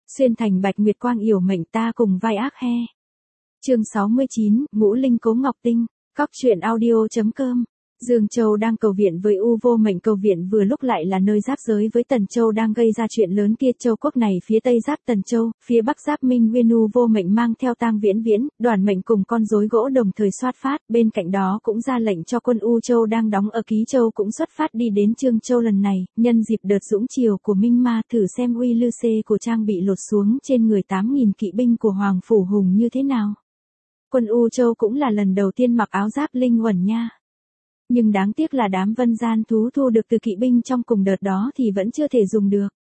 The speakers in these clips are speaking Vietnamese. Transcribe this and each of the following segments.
Xuyên thành bạch nguyệt quang yểu mệnh ta cùng vai ác he. Chương 69, Ngũ Linh Cố Ngọc Tinh, Cóc truyện audio.com. Dương Châu đang cầu viện với U Vô Mệnh, cầu viện vừa lúc lại là nơi giáp giới với Tần Châu đang gây ra chuyện lớn kia. Châu quốc này phía tây giáp Tần Châu, phía bắc giáp Minh Nguyên. U Vô Mệnh mang theo Tang Viễn Viễn, Đoàn Mệnh cùng con rối gỗ đồng thời xuất phát, bên cạnh đó cũng ra lệnh cho quân U Châu đang đóng ở Ký Châu cũng xuất phát đi đến Trương Châu lần này, nhân dịp đợt dũng triều của Minh Ma, thử xem uy lư xê của trang bị lột xuống trên người 8.000 kỵ binh của Hoàng Phủ Hùng như thế nào. Quân U Châu cũng là lần đầu tiên mặc áo giáp linh uẩn nha. Nhưng đáng tiếc là đám vân gian thú thu được từ kỵ binh trong cùng đợt đó thì vẫn chưa thể dùng được.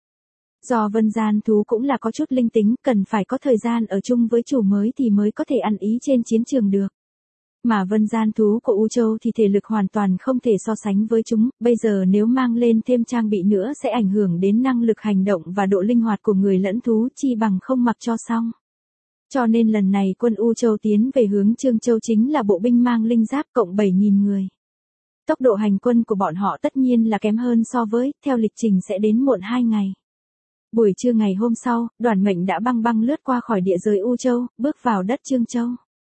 Do vân gian thú cũng là có chút linh tính, cần phải có thời gian ở chung với chủ mới thì mới có thể ăn ý trên chiến trường được. Mà vân gian thú của U Châu thì thể lực hoàn toàn không thể so sánh với chúng, bây giờ nếu mang lên thêm trang bị nữa sẽ ảnh hưởng đến năng lực hành động và độ linh hoạt của người lẫn thú, chi bằng không mặc cho xong. Cho nên lần này quân U Châu tiến về hướng Trương Châu chính là bộ binh mang linh giáp cộng 7.000 người. Tốc độ hành quân của bọn họ tất nhiên là kém hơn so với, theo lịch trình sẽ đến muộn 2 ngày. Buổi trưa ngày hôm sau, Đoàn Mệnh đã băng lướt qua khỏi địa giới U Châu, bước vào đất Trương Châu.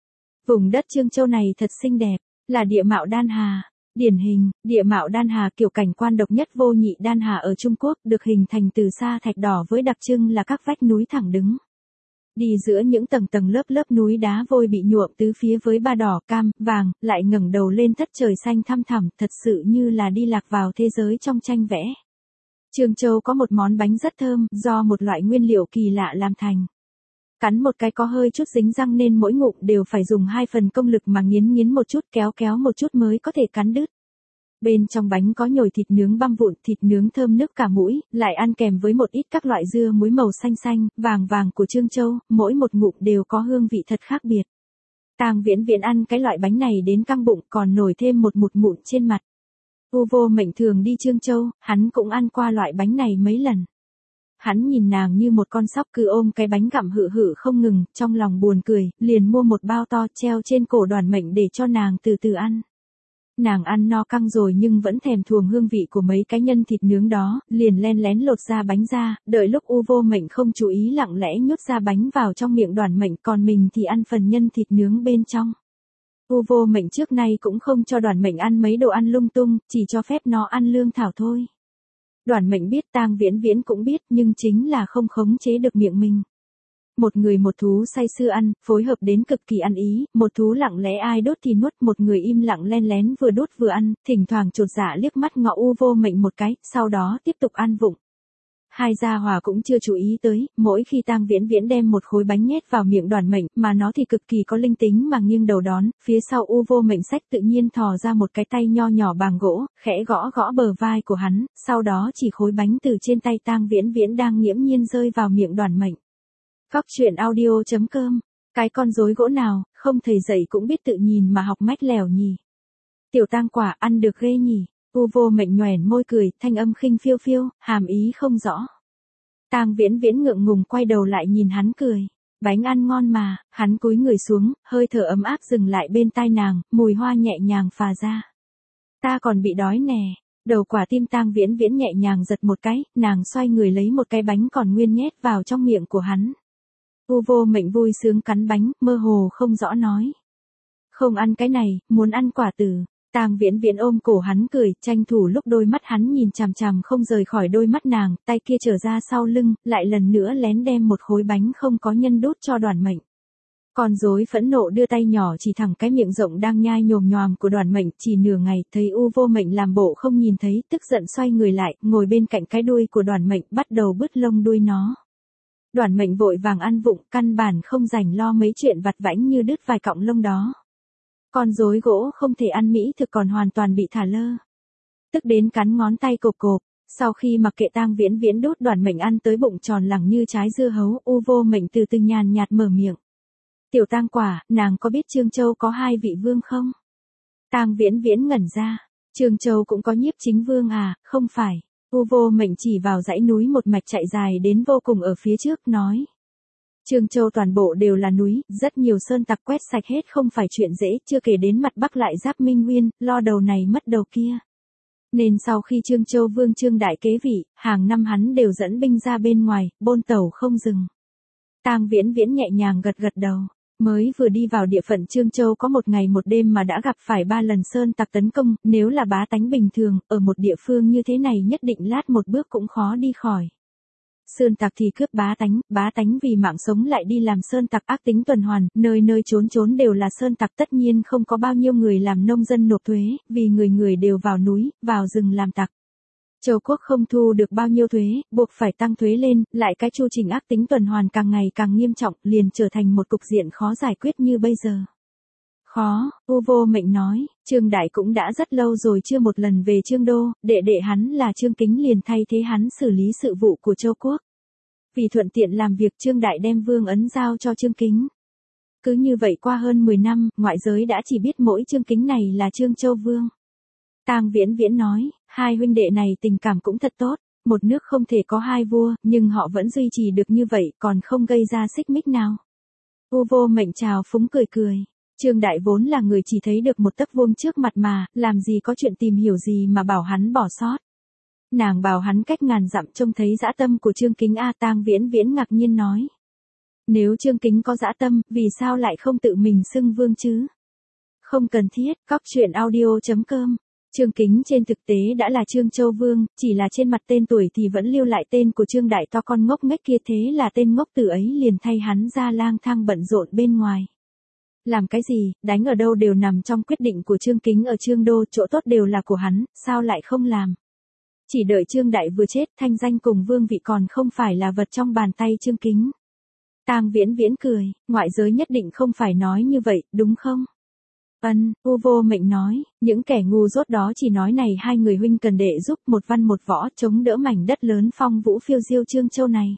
Vùng đất Trương Châu này thật xinh đẹp, là địa mạo đan hà. Điển hình, địa mạo đan hà kiểu cảnh quan độc nhất vô nhị đan hà ở Trung Quốc, được hình thành từ sa thạch đỏ với đặc trưng là các vách núi thẳng đứng. Đi giữa những tầng lớp núi đá vôi bị nhuộm tứ phía với ba đỏ, cam, vàng, lại ngẩng đầu lên thất trời xanh thăm thẳm, thật sự như là đi lạc vào thế giới trong tranh vẽ. Trương Châu có một món bánh rất thơm, do một loại nguyên liệu kỳ lạ làm thành. Cắn một cái có hơi chút dính răng nên mỗi ngụm đều phải dùng 2 phần công lực mà nghiến một chút, kéo một chút mới có thể cắn đứt. Bên trong bánh có nhồi thịt nướng băm vụn, thịt nướng thơm nức cả mũi, lại ăn kèm với một ít các loại dưa muối màu xanh, vàng của Trương Châu, mỗi một ngụm đều có hương vị thật khác biệt. Tang Viễn Viễn ăn cái loại bánh này đến căng bụng, còn nổi thêm một mụn trên mặt. U Vô Mệnh thường đi Trương Châu, hắn cũng ăn qua loại bánh này mấy lần. Hắn nhìn nàng như một con sóc cứ ôm cái bánh gặm hự không ngừng, trong lòng buồn cười, liền mua một bao to treo trên cổ Đoàn Mệnh để cho nàng từ từ ăn. Nàng ăn no căng rồi nhưng vẫn thèm thuồng hương vị của mấy cái nhân thịt nướng đó, liền len lén lột ra bánh ra, đợi lúc U Vô Mệnh không chú ý lặng lẽ nhốt ra bánh vào trong miệng Đoàn Mệnh, còn mình thì ăn phần nhân thịt nướng bên trong. U Vô Mệnh trước nay cũng không cho Đoàn Mệnh ăn mấy đồ ăn lung tung, chỉ cho phép nó ăn lương thảo thôi. Đoàn Mệnh biết, Tang Viễn Viễn cũng biết, nhưng chính là không khống chế được miệng mình. Một người một thú say sưa ăn, phối hợp đến cực kỳ ăn ý, một thú lặng lẽ ai đốt thì nuốt, một người im lặng len lén vừa đốt vừa ăn, thỉnh thoảng chột dạ liếc mắt ngó U Vô Mệnh một cái, sau đó tiếp tục ăn vụng. Hai gia hỏa cũng chưa chú ý tới, mỗi khi Tang Viễn Viễn đem một khối bánh nhét vào miệng Đoàn Mệnh, mà nó thì cực kỳ có linh tính mà nghiêng đầu đón, phía sau U Vô Mệnh xách tự nhiên thò ra một cái tay nho nhỏ bằng gỗ, khẽ gõ bờ vai của hắn, sau đó chỉ khối bánh từ trên tay Tang Viễn Viễn đang nghiễm nhiên rơi vào miệng Đoàn Mệnh. Cóc truyện audio.com. Cái con rối gỗ nào, không thầy dạy cũng biết tự nhìn mà học mách lèo nhỉ. Tiểu Tang quả ăn được ghê nhỉ. U Vô Mệnh nhoẻn môi cười, thanh âm khinh phiêu, hàm ý không rõ. Tang Viễn Viễn ngượng ngùng quay đầu lại nhìn hắn cười. Bánh ăn ngon mà, hắn cúi người xuống, hơi thở ấm áp dừng lại bên tai nàng, mùi hoa nhẹ nhàng phả ra. Ta còn bị đói nè. Đầu quả tim Tang Viễn Viễn nhẹ nhàng giật một cái, nàng xoay người lấy một cái bánh còn nguyên nhét vào trong miệng của hắn. U Vô Mệnh vui sướng cắn bánh, mơ hồ không rõ nói. Không ăn cái này, muốn ăn quả tử. Tang Viễn Viễn ôm cổ hắn cười, tranh thủ lúc đôi mắt hắn nhìn chằm không rời khỏi đôi mắt nàng, tay kia trở ra sau lưng, lại lần nữa lén đem một khối bánh không có nhân đút cho Đoàn Mệnh. Con rối phẫn nộ đưa tay nhỏ chỉ thẳng cái miệng rộng đang nhai nhồm nhoàm của Đoàn Mệnh, chỉ nửa ngày, thấy U Vô Mệnh làm bộ không nhìn thấy, tức giận xoay người lại, ngồi bên cạnh cái đuôi của Đoàn Mệnh, bắt đầu bứt lông đuôi nó. Đoàn Mệnh vội vàng ăn vụng, căn bản không rảnh lo mấy chuyện vặt vãnh như đứt vài cọng lông đó. Con rối gỗ không thể ăn mỹ thực còn hoàn toàn bị thả lơ. Tức đến cắn ngón tay cộp, sau khi mặc kệ Tang Viễn Viễn đút Đoàn Mệnh ăn tới bụng tròn lẳng như trái dưa hấu, U Vô Mệnh từ từ nhàn nhạt mở miệng. Tiểu Tang quả, nàng có biết Trương Châu có 2 vị vương không? Tang Viễn Viễn ngẩn ra. Trương Châu cũng có nhiếp chính vương à, không phải. U Vô Mệnh chỉ vào dãy núi một mạch chạy dài đến vô cùng ở phía trước, nói. Trương Châu toàn bộ đều là núi, rất nhiều sơn tặc quét sạch hết không phải chuyện dễ, chưa kể đến mặt bắc lại giáp Minh Nguyên, lo đầu này mất đầu kia. Nên sau khi Trương Châu Vương Trương Đại kế vị, hàng năm hắn đều dẫn binh ra bên ngoài, bôn tẩu không dừng. Tang Viễn Viễn nhẹ nhàng gật gật đầu. Mới vừa đi vào địa phận Trương Châu có một ngày một đêm mà đã gặp phải 3 lần sơn tặc tấn công, nếu là bá tánh bình thường, ở một địa phương như thế này nhất định lát một bước cũng khó đi khỏi. Sơn tặc thì cướp bá tánh vì mạng sống lại đi làm sơn tặc, ác tính tuần hoàn, nơi nơi trốn trốn đều là sơn tặc, tất nhiên không có bao nhiêu người làm nông dân nộp thuế, vì người người đều vào núi, vào rừng làm tặc. Châu quốc không thu được bao nhiêu thuế, buộc phải tăng thuế lên, lại cái chu trình ác tính tuần hoàn càng ngày càng nghiêm trọng, liền trở thành một cục diện khó giải quyết như bây giờ. Khó, U Vô Mệnh nói, Trương Đại cũng đã rất lâu rồi chưa một lần về Trương Đô, đệ đệ hắn là Trương Kính liền thay thế hắn xử lý sự vụ của Châu quốc. Vì thuận tiện làm việc, Trương Đại đem vương ấn giao cho Trương Kính. Cứ như vậy qua hơn 10 năm, ngoại giới đã chỉ biết mỗi Trương Kính này là Trương Châu Vương. Tang Viễn Viễn nói, hai huynh đệ này tình cảm cũng thật tốt, một nước không thể có hai vua, nhưng họ vẫn duy trì được như vậy, còn không gây ra xích mích nào. U Vô Mệnh chào phúng cười cười. Trương Đại vốn là người chỉ thấy được một tấc vuông trước mặt mà, làm gì có chuyện tìm hiểu gì mà bảo hắn bỏ sót. Nàng bảo hắn cách ngàn dặm trông thấy dã tâm của Trương Kính a. Tang Viễn Viễn ngạc nhiên nói. Nếu Trương Kính có dã tâm, vì sao lại không tự mình xưng vương chứ? Không cần thiết, Cóc audio.com. Trương Kính trên thực tế đã là Trương Châu Vương, chỉ là trên mặt tên tuổi thì vẫn lưu lại tên của Trương Đại to con ngốc nghếch kia, thế là tên ngốc từ ấy liền thay hắn ra lang thang bận rộn bên ngoài. Làm cái gì, đánh ở đâu đều nằm trong quyết định của Trương Kính ở Trương Đô, chỗ tốt đều là của hắn, sao lại không làm? Chỉ đợi Trương Đại vừa chết, thanh danh cùng vương vị còn không phải là vật trong bàn tay Trương Kính. Tang Viễn Viễn cười, ngoại giới nhất định không phải nói như vậy, đúng không? U Vô Mệnh nói, những kẻ ngu dốt đó chỉ nói này hai người huynh cần đệ giúp, một văn một võ, chống đỡ mảnh đất lớn phong vũ phiêu diêu Trương Châu này.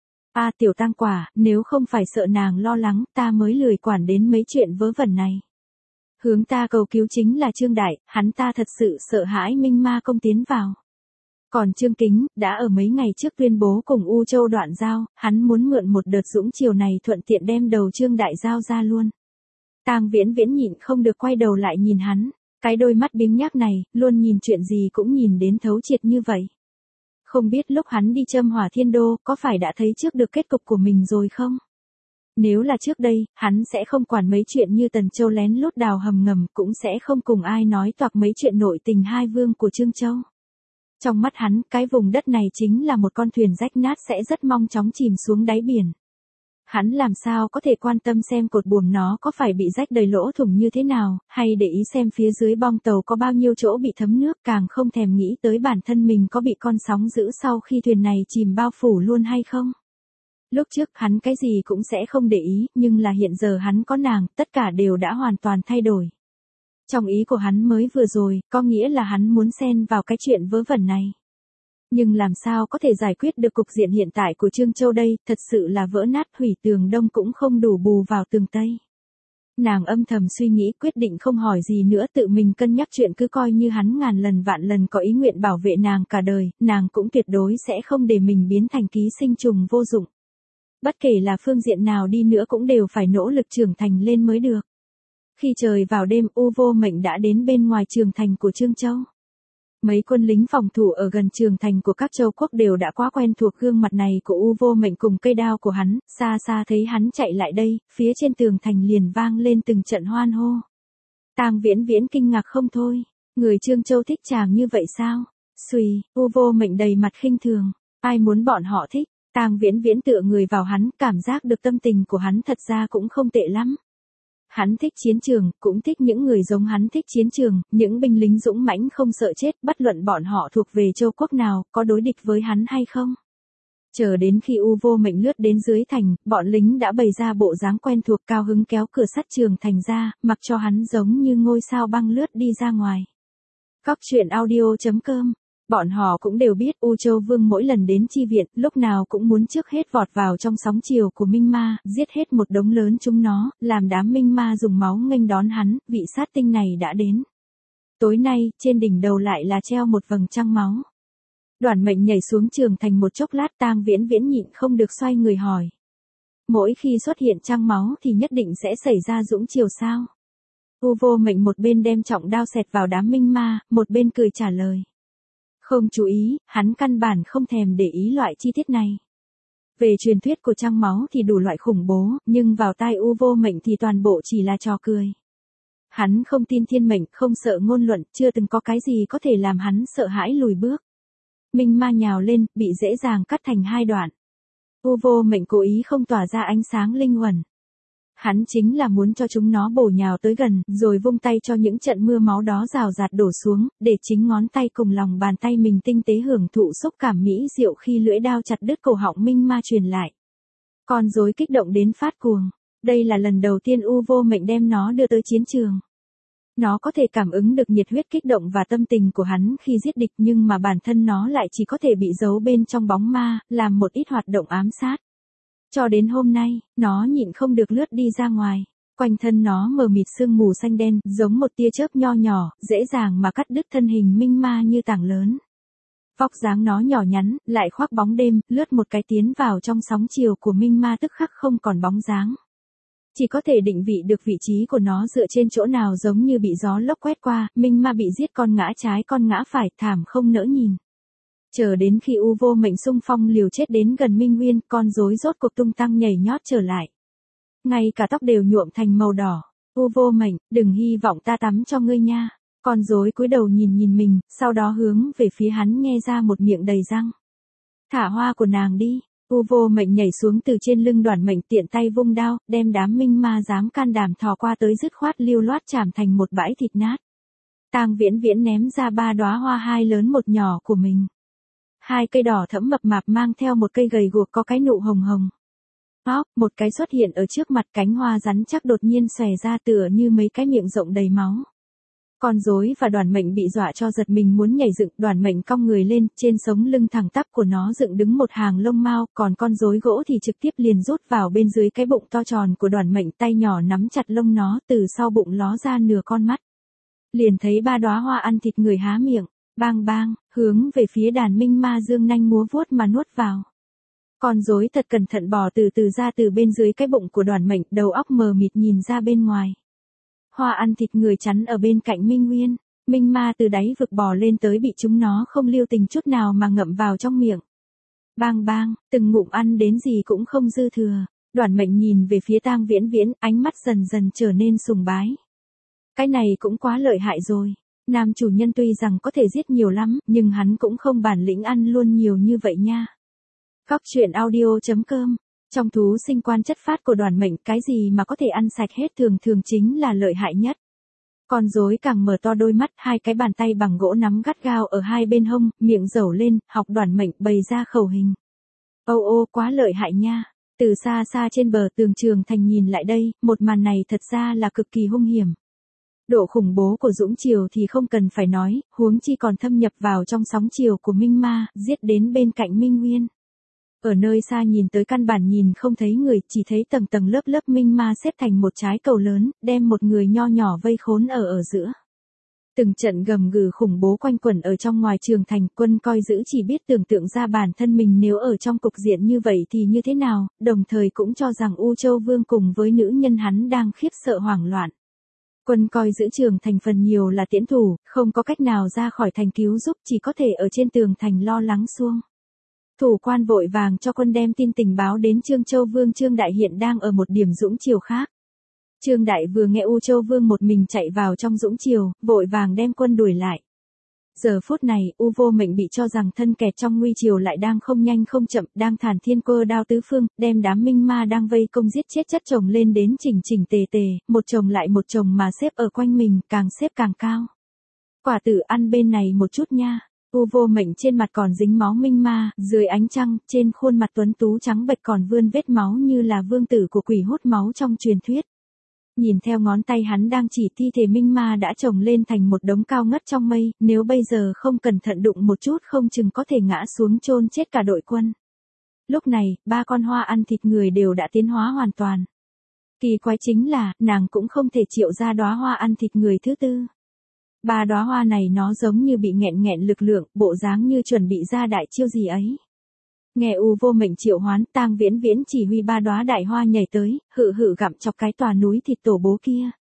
Tiểu Tang quả, nếu không phải sợ nàng lo lắng, ta mới lười quản đến mấy chuyện vớ vẩn này. Hướng ta cầu cứu chính là Trương Đại, hắn ta thật sự sợ hãi Minh Ma Công tiến vào. Còn Trương Kính, đã ở mấy ngày trước tuyên bố cùng U Châu đoạn giao, hắn muốn mượn một đợt dũng chiều này thuận tiện đem đầu Trương Đại giao ra luôn. Tang Viễn Viễn nhịn không được quay đầu lại nhìn hắn, cái đôi mắt biếng nhác này, luôn nhìn chuyện gì cũng nhìn đến thấu triệt như vậy. Không biết lúc hắn đi châm hỏa Thiên Đô, có phải đã thấy trước được kết cục của mình rồi không? Nếu là trước đây, hắn sẽ không quản mấy chuyện như Tần Châu lén lút đào hầm ngầm, cũng sẽ không cùng ai nói toạc mấy chuyện nội tình hai vương của Trương Châu. Trong mắt hắn, cái vùng đất này chính là một con thuyền rách nát sẽ rất mong chóng chìm xuống đáy biển. Hắn làm sao có thể quan tâm xem cột buồm nó có phải bị rách đầy lỗ thủng như thế nào, hay để ý xem phía dưới bong tàu có bao nhiêu chỗ bị thấm nước, càng không thèm nghĩ tới bản thân mình có bị con sóng dữ sau khi thuyền này chìm bao phủ luôn hay không. Lúc trước hắn cái gì cũng sẽ không để ý, nhưng là hiện giờ hắn có nàng, tất cả đều đã hoàn toàn thay đổi. Trong ý của hắn mới vừa rồi, có nghĩa là hắn muốn xen vào cái chuyện vớ vẩn này. Nhưng làm sao có thể giải quyết được cục diện hiện tại của Trương Châu đây, thật sự là vỡ nát hủy tường đông cũng không đủ bù vào tường tây. Nàng âm thầm suy nghĩ, quyết định không hỏi gì nữa, tự mình cân nhắc chuyện, cứ coi như hắn ngàn lần vạn lần có ý nguyện bảo vệ nàng cả đời, nàng cũng tuyệt đối sẽ không để mình biến thành ký sinh trùng vô dụng. Bất kể là phương diện nào đi nữa cũng đều phải nỗ lực trưởng thành lên mới được. Khi trời vào đêm, U Vô Mệnh đã đến bên ngoài trường thành của Trương Châu. Mấy quân lính phòng thủ ở gần trường thành của các châu quốc đều đã quá quen thuộc gương mặt này của U Vô Mệnh cùng cây đao của hắn, xa xa thấy hắn chạy lại đây, phía trên tường thành liền vang lên từng trận hoan hô. Tang Viễn Viễn kinh ngạc không thôi, người Trương Châu thích chàng như vậy sao? Xùy, U Vô Mệnh đầy mặt khinh thường, ai muốn bọn họ thích? Tang Viễn Viễn tựa người vào hắn, cảm giác được tâm tình của hắn thật ra cũng không tệ lắm. Hắn thích chiến trường, cũng thích những người giống hắn thích chiến trường, những binh lính dũng mãnh không sợ chết, bất luận bọn họ thuộc về châu quốc nào, có đối địch với hắn hay không. Chờ đến khi U Vô Mệnh lướt đến dưới thành, bọn lính đã bày ra bộ dáng quen thuộc, cao hứng kéo cửa sắt trường thành ra, mặc cho hắn giống như ngôi sao băng lướt đi ra ngoài. Cóc audio.com. Bọn họ cũng đều biết U Châu Vương mỗi lần đến chi viện, lúc nào cũng muốn trước hết vọt vào trong sóng chiều của Minh Ma, giết hết một đống lớn chúng nó, làm đám Minh Ma dùng máu nghênh đón hắn, vị sát tinh này đã đến. Tối nay, trên đỉnh đầu lại là treo một vầng trăng máu. Đoàn Mệnh nhảy xuống trường thành một chốc lát, Tang Viễn Viễn nhịn không được xoay người hỏi. Mỗi khi xuất hiện trăng máu thì nhất định sẽ xảy ra dũng chiều sao? U Vô Mệnh một bên đem trọng đao xẹt vào đám Minh Ma, một bên cười trả lời. Không chú ý, hắn căn bản không thèm để ý loại chi tiết này. Về truyền thuyết của trăng máu thì đủ loại khủng bố, nhưng vào tai U Vô Mệnh thì toàn bộ chỉ là trò cười. Hắn không tin thiên mệnh, không sợ ngôn luận, chưa từng có cái gì có thể làm hắn sợ hãi lùi bước. Minh ma nhào lên, bị dễ dàng cắt thành hai đoạn. U Vô Mệnh cố ý không tỏa ra ánh sáng linh huẩn. Hắn chính là muốn cho chúng nó bổ nhào tới gần, rồi vung tay cho những trận mưa máu đó rào rạt đổ xuống, để chính ngón tay cùng lòng bàn tay mình tinh tế hưởng thụ xúc cảm mỹ diệu khi lưỡi đao chặt đứt cổ họng Minh ma truyền lại. Con rối kích động đến phát cuồng. Đây là lần đầu tiên U Vô Mệnh đem nó đưa tới chiến trường. Nó có thể cảm ứng được nhiệt huyết kích động và tâm tình của hắn khi giết địch, nhưng mà bản thân nó lại chỉ có thể bị giấu bên trong bóng ma, làm một ít hoạt động ám sát. Cho đến hôm nay, nó nhịn không được lướt đi ra ngoài. Quanh thân nó mờ mịt sương mù xanh đen, giống một tia chớp nho nhỏ, dễ dàng mà cắt đứt thân hình minh ma như tảng lớn. Vóc dáng nó nhỏ nhắn, lại khoác bóng đêm, lướt một cái tiến vào trong sóng chiều của minh ma tức khắc không còn bóng dáng. Chỉ có thể định vị được vị trí của nó dựa trên chỗ nào giống như bị gió lốc quét qua, minh ma bị giết con ngã trái con ngã phải, thảm không nỡ nhìn. Chờ đến khi U Vô Mệnh xung phong liều chết đến gần Minh Nguyên, con rối rốt cuộc tung tăng nhảy nhót trở lại. Ngay cả tóc đều nhuộm thành màu đỏ. U Vô Mệnh, đừng hy vọng ta tắm cho ngươi nha. Con rối cúi đầu nhìn mình, sau đó hướng về phía hắn nghe ra một miệng đầy răng. Thả hoa của nàng đi. U Vô Mệnh nhảy xuống từ trên lưng Đoản Mệnh, tiện tay vung đao, đem đám minh ma dám can đảm thò qua tới dứt khoát lưu loát chảm thành một bãi thịt nát. Tang Viễn Viễn ném ra 3 đóa hoa, 2 lớn một nhỏ của mình. 2 cây đỏ thẫm mập mạp mang theo một cây gầy guộc có cái nụ hồng hồng. Một cái xuất hiện ở trước mặt, cánh hoa rắn chắc đột nhiên xòe ra tựa như mấy cái miệng rộng đầy máu. Con rối và Đoản Mệnh bị dọa cho giật mình muốn nhảy dựng, Đoản Mệnh cong người lên, trên sống lưng thẳng tắp của nó dựng đứng một hàng lông mao, còn con rối gỗ thì trực tiếp liền rút vào bên dưới cái bụng to tròn của Đoản Mệnh, tay nhỏ nắm chặt lông nó, từ sau bụng ló ra nửa con mắt. Liền thấy 3 đóa hoa ăn thịt người há miệng, bang bang, hướng về phía đàn minh ma dương nanh múa vuốt mà nuốt vào. Con rối thật cẩn thận bò từ từ ra từ bên dưới cái bụng của Đoản Mệnh, đầu óc mờ mịt nhìn ra bên ngoài. Hoa ăn thịt người chắn ở bên cạnh Minh Nguyên, minh ma từ đáy vực bò lên tới bị chúng nó không lưu tình chút nào mà ngậm vào trong miệng. Bang bang, từng ngụm ăn đến gì cũng không dư thừa. Đoản Mệnh nhìn về phía Tang Viễn Viễn, ánh mắt dần dần trở nên sùng bái. Cái này cũng quá lợi hại rồi. Nam chủ nhân tuy rằng có thể giết nhiều lắm, nhưng hắn cũng không bản lĩnh ăn luôn nhiều như vậy nha. Góc truyện audio.com. Trong thú sinh quan chất phát của Đoản Mệnh, cái gì mà có thể ăn sạch hết thường thường chính là lợi hại nhất. Con rối càng mở to đôi mắt, 2 cái bàn tay bằng gỗ nắm gắt gao ở hai bên hông, miệng rầu lên, học Đoản Mệnh bày ra khẩu hình. Ô quá lợi hại nha. Từ xa xa trên bờ tường Trường Thành nhìn lại đây, một màn này thật ra là cực kỳ hung hiểm. Độ khủng bố của dũng triều thì không cần phải nói, huống chi còn thâm nhập vào trong sóng chiều của minh ma, giết đến bên cạnh Minh Nguyên. Ở nơi xa nhìn tới căn bản nhìn không thấy người, chỉ thấy tầng tầng lớp lớp minh ma xếp thành một trái cầu lớn, đem một người nho nhỏ vây khốn ở giữa. Từng trận gầm gừ khủng bố quanh quẩn ở trong ngoài Trường Thành, quân coi giữ chỉ biết tưởng tượng ra bản thân mình nếu ở trong cục diện như vậy thì như thế nào, đồng thời cũng cho rằng U Châu Vương cùng với nữ nhân hắn đang khiếp sợ hoảng loạn. Quân coi giữ Trường Thành phần nhiều là tiễn thủ, không có cách nào ra khỏi thành cứu giúp, chỉ có thể ở trên tường thành lo lắng xuông. Thủ quan vội vàng cho quân đem tin tình báo đến Trương Châu Vương Trương Đại hiện đang ở một điểm dũng triều khác. Trương Đại vừa nghe U Châu Vương một mình chạy vào trong dũng triều, vội vàng đem quân đuổi lại. Giờ phút này, U Vô Mệnh bị cho rằng thân kẹt trong nguy triều lại đang không nhanh không chậm, đang thản thiên cơ đao tứ phương, đem đám minh ma đang vây công giết chết chất chồng lên đến chỉnh chỉnh tề tề, một chồng lại một chồng mà xếp ở quanh mình, càng xếp càng cao. Quả tử ăn bên này một chút nha. U Vô Mệnh trên mặt còn dính máu minh ma, dưới ánh trăng, trên khuôn mặt tuấn tú trắng bệch còn vươn vết máu như là vương tử của quỷ hút máu trong truyền thuyết. Nhìn theo ngón tay hắn đang chỉ, thi thể minh ma đã chồng lên thành một đống cao ngất trong mây, nếu bây giờ không cẩn thận đụng một chút không chừng có thể ngã xuống chôn chết cả đội quân. Lúc này, 3 con hoa ăn thịt người đều đã tiến hóa hoàn toàn. Kỳ quái chính là, nàng cũng không thể triệu ra đóa hoa ăn thịt người thứ tư. 3 đóa hoa này nó giống như bị nghẹn lực lượng, bộ dáng như chuẩn bị ra đại chiêu gì ấy. Nghe U Vô Mệnh triệu hoán, Tang Viễn Viễn chỉ huy 3 đóa đại hoa nhảy tới, hự gặm chọc cái tòa núi thịt tổ bố kia.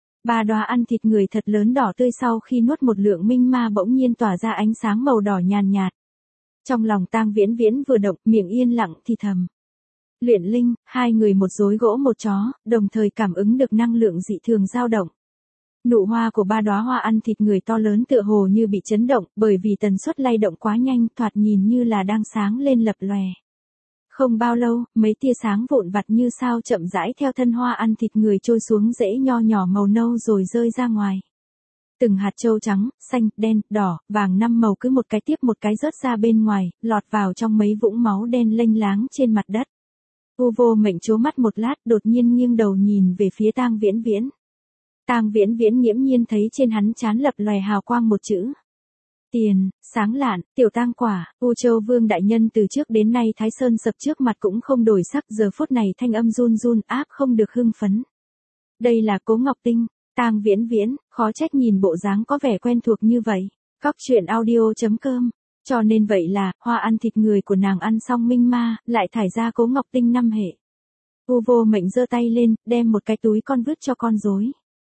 3 đóa ăn thịt người thật lớn đỏ tươi sau khi nuốt một lượng minh ma bỗng nhiên tỏa ra ánh sáng màu đỏ nhàn nhạt. Trong lòng Tang Viễn Viễn vừa động, miệng yên lặng thì thầm. Luyện linh, hai người một rối gỗ một chó, đồng thời cảm ứng được năng lượng dị thường dao động. Nụ hoa của ba đóa hoa ăn thịt người to lớn tựa hồ như bị chấn động, bởi vì tần suất lay động quá nhanh, thoạt nhìn như là đang sáng lên lập lòe. Không bao lâu, mấy tia sáng vụn vặt như sao chậm rãi theo thân hoa ăn thịt người trôi xuống rễ nho nhỏ màu nâu rồi rơi ra ngoài. Từng hạt châu trắng, xanh, đen, đỏ, vàng 5 màu cứ một cái tiếp một cái rớt ra bên ngoài, lọt vào trong mấy vũng máu đen lênh láng trên mặt đất. U Vô Mệnh trố mắt một lát, đột nhiên nghiêng đầu nhìn về phía Tang Viễn Viễn. Tang Viễn Viễn nghiễm nhiên thấy trên hắn trán lập lòe hào quang một chữ. Tiền, sáng lạn, tiểu tang quả. U Châu Vương đại nhân từ trước đến nay Thái Sơn sập trước mặt cũng không đổi sắc, giờ phút này thanh âm run run áp không được hưng phấn. Đây là Cố Ngọc Tinh. Tang Viễn Viễn, khó trách nhìn bộ dáng có vẻ quen thuộc như vậy. Cóc truyện audio.com. Cho nên vậy là, hoa ăn thịt người của nàng ăn xong minh ma, lại thải ra Cố Ngọc Tinh 5 hệ. U Vô Mệnh giơ tay lên, đem một cái túi con vứt cho con rối.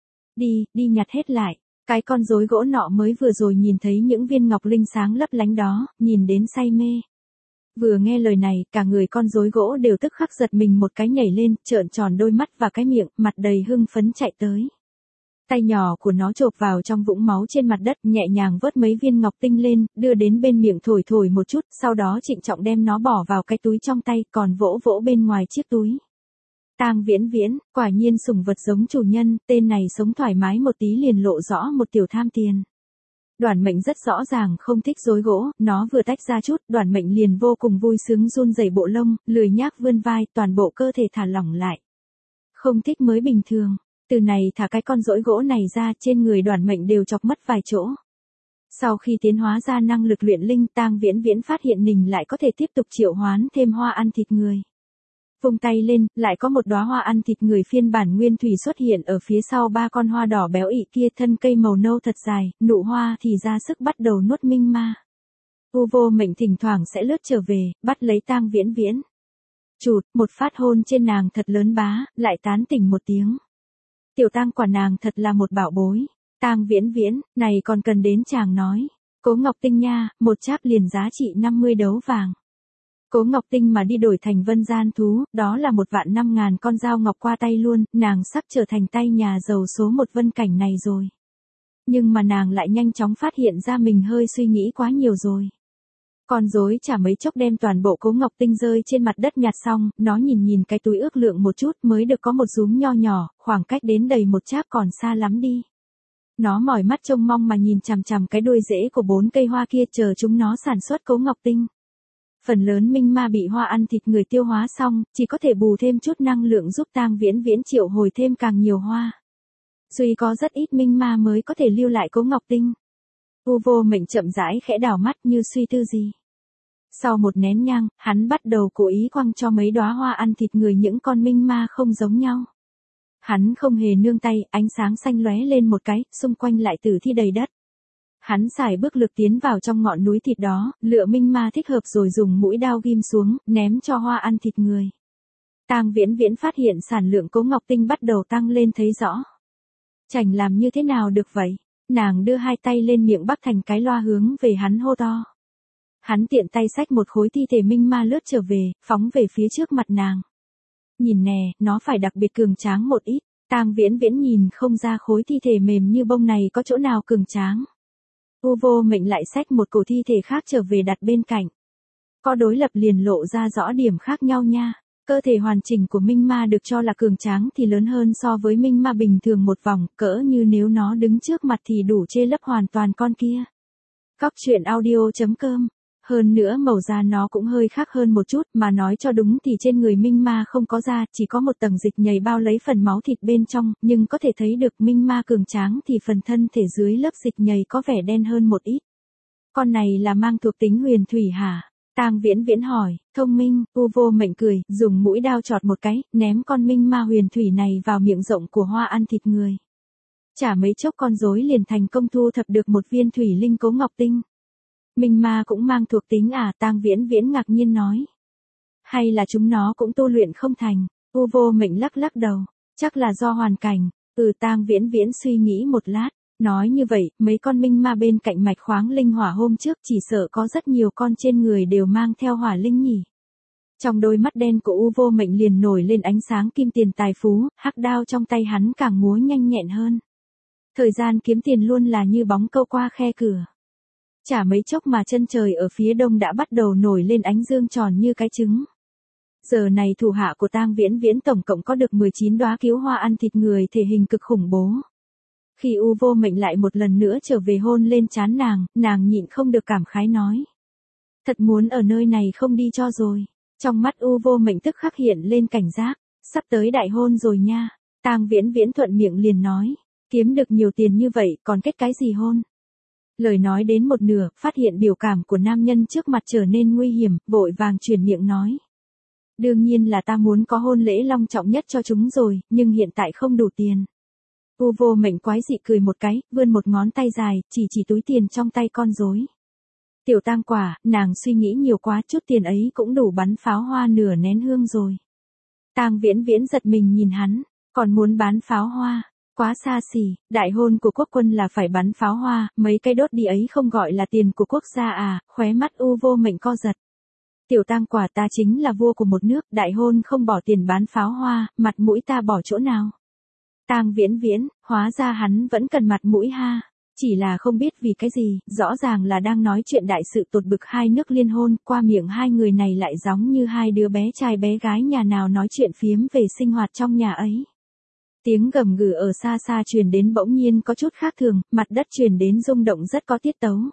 Đi nhặt hết lại. Cái con rối gỗ nọ mới vừa rồi nhìn thấy những viên ngọc linh sáng lấp lánh đó, nhìn đến say mê. Vừa nghe lời này, cả người con rối gỗ đều tức khắc giật mình một cái nhảy lên, trợn tròn đôi mắt và cái miệng, mặt đầy hưng phấn chạy tới. Tay nhỏ của nó chộp vào trong vũng máu trên mặt đất, nhẹ nhàng vớt mấy viên ngọc tinh lên, đưa đến bên miệng thổi một chút, sau đó trịnh trọng đem nó bỏ vào cái túi trong tay, còn vỗ vỗ bên ngoài chiếc túi. Tang Viễn Viễn, quả nhiên sủng vật giống chủ nhân, tên này sống thoải mái một tí liền lộ rõ một tiểu tham tiền. Đoản Mệnh rất rõ ràng không thích rối gỗ, nó vừa tách ra chút, Đoản Mệnh liền vô cùng vui sướng run rẩy bộ lông, lười nhác vươn vai, toàn bộ cơ thể thả lỏng lại. Không thích mới bình thường. Từ này thả cái con rối gỗ này ra, trên người Đoản Mệnh đều chọc mất vài chỗ. Sau khi tiến hóa ra năng lực luyện linh, Tang Viễn Viễn phát hiện mình lại có thể tiếp tục triệu hoán thêm hoa ăn thịt người. Vung tay lên, lại có một đóa hoa ăn thịt người phiên bản nguyên thủy xuất hiện ở phía sau ba con hoa đỏ béo ị kia, thân cây màu nâu thật dài, nụ hoa thì ra sức bắt đầu nuốt minh ma. U Vô Mệnh thỉnh thoảng sẽ lướt trở về, bắt lấy Tang Viễn Viễn. Chụt, một phát hôn trên nàng thật lớn bá, lại tán tỉnh một tiếng. Tiểu tang quả nàng thật là một bảo bối. Tang Viễn Viễn, này còn cần đến chàng nói. Cố Ngọc Tinh nha, một cháp liền giá trị 50 đấu vàng. Cố Ngọc Tinh mà đi đổi thành vân gian thú, đó là 1.500.000 con dao ngọc qua tay luôn, nàng sắp trở thành tay nhà giàu số một vân cảnh này rồi. Nhưng mà nàng lại nhanh chóng phát hiện ra mình hơi suy nghĩ quá nhiều rồi. Con rối chả mấy chốc đem toàn bộ Cố Ngọc Tinh rơi trên mặt đất nhặt xong, nó nhìn cái túi ước lượng một chút mới được có một rúm nho nhỏ, khoảng cách đến đầy một cháp còn xa lắm đi. Nó mỏi mắt trông mong mà nhìn chằm chằm cái đuôi rễ của 4 cây hoa kia chờ chúng nó sản xuất Cố Ngọc Tinh. Phần lớn minh ma bị hoa ăn thịt người tiêu hóa xong, chỉ có thể bù thêm chút năng lượng giúp Tang Viễn Viễn triệu hồi thêm càng nhiều hoa. Duy có rất ít minh ma mới có thể lưu lại Cố Ngọc Tinh. U Vô Mệnh chậm rãi khẽ đảo mắt như suy tư gì. Sau một nén nhang, hắn bắt đầu cố ý quăng cho mấy đóa hoa ăn thịt người những con minh ma không giống nhau. Hắn không hề nương tay, ánh sáng xanh lóe lên một cái, xung quanh lại tử thi đầy đất. Hắn xài bước lực tiến vào trong ngọn núi thịt đó, lựa minh ma thích hợp rồi dùng mũi đao ghim xuống, ném cho hoa ăn thịt người. Tang Viễn Viễn phát hiện sản lượng Cố Ngọc Tinh bắt đầu tăng lên thấy rõ. Chảnh làm như thế nào được vậy? Nàng đưa hai tay lên miệng bắc thành cái loa hướng về hắn hô to. Hắn tiện tay xách một khối thi thể minh ma lướt trở về, phóng về phía trước mặt nàng. Nhìn nè, nó phải đặc biệt cường tráng một ít. Tang Viễn Viễn nhìn không ra khối thi thể mềm như bông này có chỗ nào cường tráng. U Vô Mệnh lại xách một cổ thi thể khác trở về đặt bên cạnh. Có đối lập liền lộ ra rõ điểm khác nhau nha. Cơ thể hoàn chỉnh của minh ma được cho là cường tráng thì lớn hơn so với minh ma bình thường một vòng, cỡ như nếu nó đứng trước mặt thì đủ che lấp hoàn toàn con kia. Cóc truyện audio.com. Hơn nữa màu da nó cũng hơi khác hơn một chút, mà nói cho đúng thì trên người minh ma không có da, chỉ có một tầng dịch nhầy bao lấy phần máu thịt bên trong, nhưng có thể thấy được minh ma cường tráng thì phần thân thể dưới lớp dịch nhầy có vẻ đen hơn một ít. Con này là mang thuộc tính huyền thủy hả? Tang Viễn Viễn hỏi. Thông minh. U Vô Mệnh cười, dùng mũi đao chọt một cái, ném con minh ma huyền thủy này vào miệng rộng của hoa ăn thịt người. Chả mấy chốc con rối liền thành công thu thập được một viên thủy linh Cố Ngọc Tinh. Minh ma cũng mang thuộc tính à? Tang Viễn Viễn ngạc nhiên nói. Hay là chúng nó cũng tu luyện không thành? U Vô Mệnh lắc đầu. Chắc là do hoàn cảnh. Tang Viễn Viễn suy nghĩ một lát. Nói như vậy, mấy con minh ma bên cạnh mạch khoáng linh hỏa hôm trước chỉ sợ có rất nhiều con trên người đều mang theo hỏa linh nhỉ. Trong đôi mắt đen của U Vô Mệnh liền nổi lên ánh sáng kim tiền tài phú, hắc đao trong tay hắn càng múa nhanh nhẹn hơn. Thời gian kiếm tiền luôn là như bóng câu qua khe cửa. Chả mấy chốc mà chân trời ở phía đông đã bắt đầu nổi lên ánh dương tròn như cái trứng. Giờ này thủ hạ của Tang Viễn Viễn tổng cộng có được 19 đóa kiếu hoa ăn thịt người thể hình cực khủng bố. Khi U Vô Mệnh lại một lần nữa trở về hôn lên trán nàng nhịn không được cảm khái nói. Thật muốn ở nơi này không đi cho rồi. Trong mắt U Vô Mệnh tức khắc hiện lên cảnh giác, sắp tới đại hôn rồi nha. Tang Viễn Viễn thuận miệng liền nói, kiếm được nhiều tiền như vậy còn kết cái gì hôn. Lời nói đến một nửa, phát hiện biểu cảm của nam nhân trước mặt trở nên nguy hiểm, vội vàng chuyển miệng nói. Đương nhiên là ta muốn có hôn lễ long trọng nhất cho chúng rồi, nhưng hiện tại không đủ tiền. U Vô Mệnh quái dị cười một cái, vươn một ngón tay dài, chỉ túi tiền trong tay con rối. Tiểu Tang Quả, nàng suy nghĩ nhiều quá, chút tiền ấy cũng đủ bắn pháo hoa nửa nén hương rồi. Tang Viễn Viễn giật mình nhìn hắn, còn muốn bán pháo hoa, quá xa xỉ, đại hôn của quốc quân là phải bắn pháo hoa, mấy cái đốt đi ấy không gọi là tiền của quốc gia à, khóe mắt U Vô Mệnh co giật. Tiểu Tang Quả, ta chính là vua của một nước, đại hôn không bỏ tiền bán pháo hoa, mặt mũi ta bỏ chỗ nào. Tang Viễn Viễn, hóa ra hắn vẫn cần mặt mũi ha. Chỉ là không biết vì cái gì, rõ ràng là đang nói chuyện đại sự tột bực hai nước liên hôn, qua miệng hai người này lại giống như hai đứa bé trai bé gái nhà nào nói chuyện phiếm về sinh hoạt trong nhà ấy. Tiếng gầm gừ ở xa xa truyền đến bỗng nhiên có chút khác thường, mặt đất truyền đến rung động rất có tiết tấu.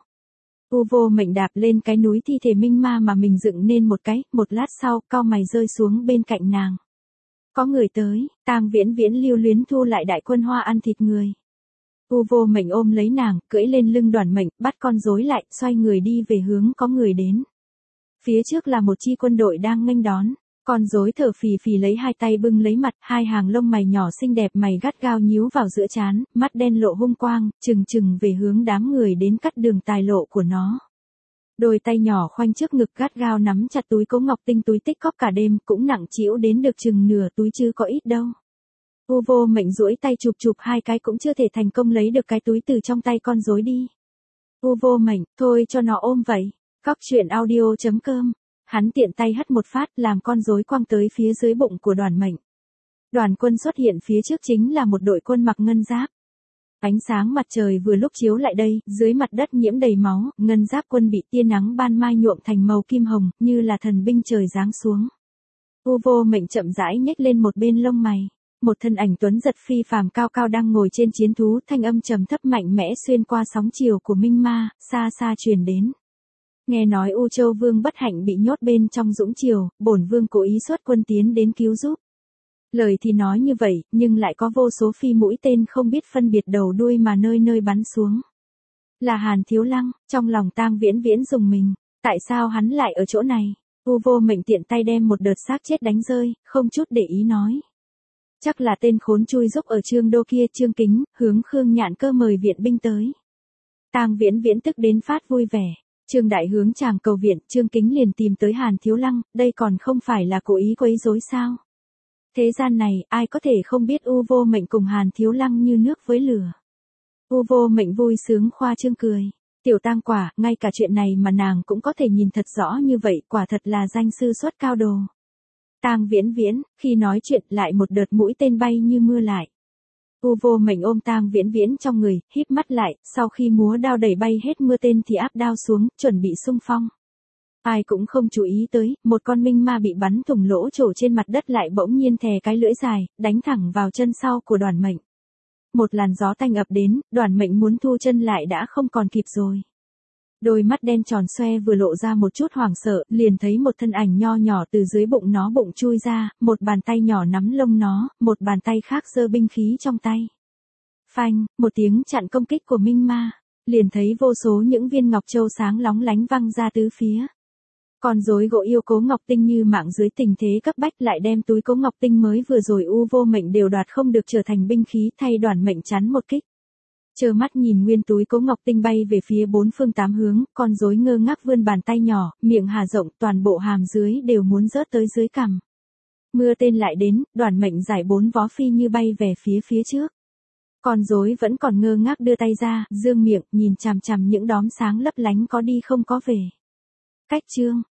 U Vô Mệnh đạp lên cái núi thi thể minh ma mà mình dựng nên một lát sau, cau mày rơi xuống bên cạnh nàng. Có người tới, Tang Viễn Viễn lưu luyến thu lại đại quân hoa ăn thịt người. U Vô Mệnh ôm lấy nàng, cưỡi lên lưng Đoàn Mệnh, bắt con rối lại, xoay người đi về hướng có người đến. Phía trước là một chi quân đội đang nghênh đón, con rối thở phì phì lấy hai tay bưng lấy mặt, hai hàng lông mày nhỏ xinh đẹp mày gắt gao nhíu vào giữa trán, mắt đen lộ hung quang, chừng về hướng đám người đến cắt đường tài lộ của nó. Đôi tay nhỏ khoanh trước ngực gắt gao nắm chặt túi Cố Ngọc Tinh, túi tích cóp cả đêm, cũng nặng trĩu đến được chừng nửa túi chứ có ít đâu. U Vô Mệnh duỗi tay chụp hai cái cũng chưa thể thành công lấy được cái túi từ trong tay con rối đi. U Vô Mệnh, thôi cho nó ôm vậy. Cóc truyện audio.com. Hắn tiện tay hất một phát làm con rối quăng tới phía dưới bụng của Đoàn Mệnh. Đoàn quân xuất hiện phía trước chính là một đội quân mặc ngân giáp. Ánh sáng mặt trời vừa lúc chiếu lại đây, dưới mặt đất nhiễm đầy máu, ngân giáp quân bị tia nắng ban mai nhuộm thành màu kim hồng, như là thần binh trời giáng xuống. U Vô Mệnh chậm rãi nhếch lên một bên lông mày. Một thân ảnh tuấn giật phi phàm cao cao đang ngồi trên chiến thú, thanh âm trầm thấp mạnh mẽ xuyên qua sóng chiều của minh ma, xa xa truyền đến. Nghe nói U Châu Vương bất hạnh bị nhốt bên trong dũng triều, bổn vương cố ý xuất quân tiến đến cứu giúp. Lời thì nói như vậy, nhưng lại có vô số phi mũi tên không biết phân biệt đầu đuôi mà nơi nơi bắn xuống. Là Hàn Thiếu Lăng, trong lòng Tang Viễn Viễn rùng mình, tại sao hắn lại ở chỗ này? U Vô Mệnh tiện tay đem một đợt xác chết đánh rơi, không chút để ý nói. Chắc là tên khốn chui giúp ở Trương Đô kia, Trương Kính, hướng Khương Nhạn Cơ mời viện binh tới. Tang Viễn Viễn tức đến phát vui vẻ. Trương Đại hướng chàng cầu viện, Trương Kính liền tìm tới Hàn Thiếu Lăng, đây còn không phải là cố ý quấy rối sao? Thế gian này, ai có thể không biết U Vô Mệnh cùng Hàn Thiếu Lăng như nước với lửa. U Vô Mệnh vui sướng khoa trương cười. Tiểu Tang Quả, ngay cả chuyện này mà nàng cũng có thể nhìn thật rõ như vậy, quả thật là danh sư xuất cao đồ. Tang Viễn Viễn, khi nói chuyện lại một đợt mũi tên bay như mưa lại. U Vô Mệnh ôm Tang Viễn Viễn trong người, híp mắt lại, sau khi múa đao đẩy bay hết mưa tên thì áp đao xuống, chuẩn bị xung phong. Ai cũng không chú ý tới, một con minh ma bị bắn thủng lỗ chỗ trên mặt đất lại bỗng nhiên thè cái lưỡi dài, đánh thẳng vào chân sau của Đoàn Mệnh. Một làn gió tanh ập đến, Đoàn Mệnh muốn thu chân lại đã không còn kịp rồi. Đôi mắt đen tròn xoe vừa lộ ra một chút hoảng sợ, liền thấy một thân ảnh nho nhỏ từ dưới bụng nó bụng chui ra, một bàn tay nhỏ nắm lông nó, một bàn tay khác giơ binh khí trong tay. Phanh, một tiếng chặn công kích của minh ma, liền thấy vô số những viên ngọc châu sáng lóng lánh văng ra tứ phía. Con rối gỗ yêu Cố Ngọc Tinh như mạng dưới tình thế cấp bách lại đem túi Cố Ngọc Tinh mới vừa rồi U Vô Mệnh đều đoạt không được trở thành binh khí thay Đoàn Mệnh chắn một kích. Trơ mắt nhìn nguyên túi Cố Ngọc Tinh bay về phía bốn phương tám hướng, con rối ngơ ngác vươn bàn tay nhỏ, miệng hà rộng, toàn bộ hàm dưới đều muốn rớt tới dưới cằm. Mưa tên lại đến, Đoàn Mệnh giải bốn vó phi như bay về phía trước. Con rối vẫn còn ngơ ngác đưa tay ra, dương miệng, nhìn chằm chằm những đóm sáng lấp lánh có đi không có về. Cách chương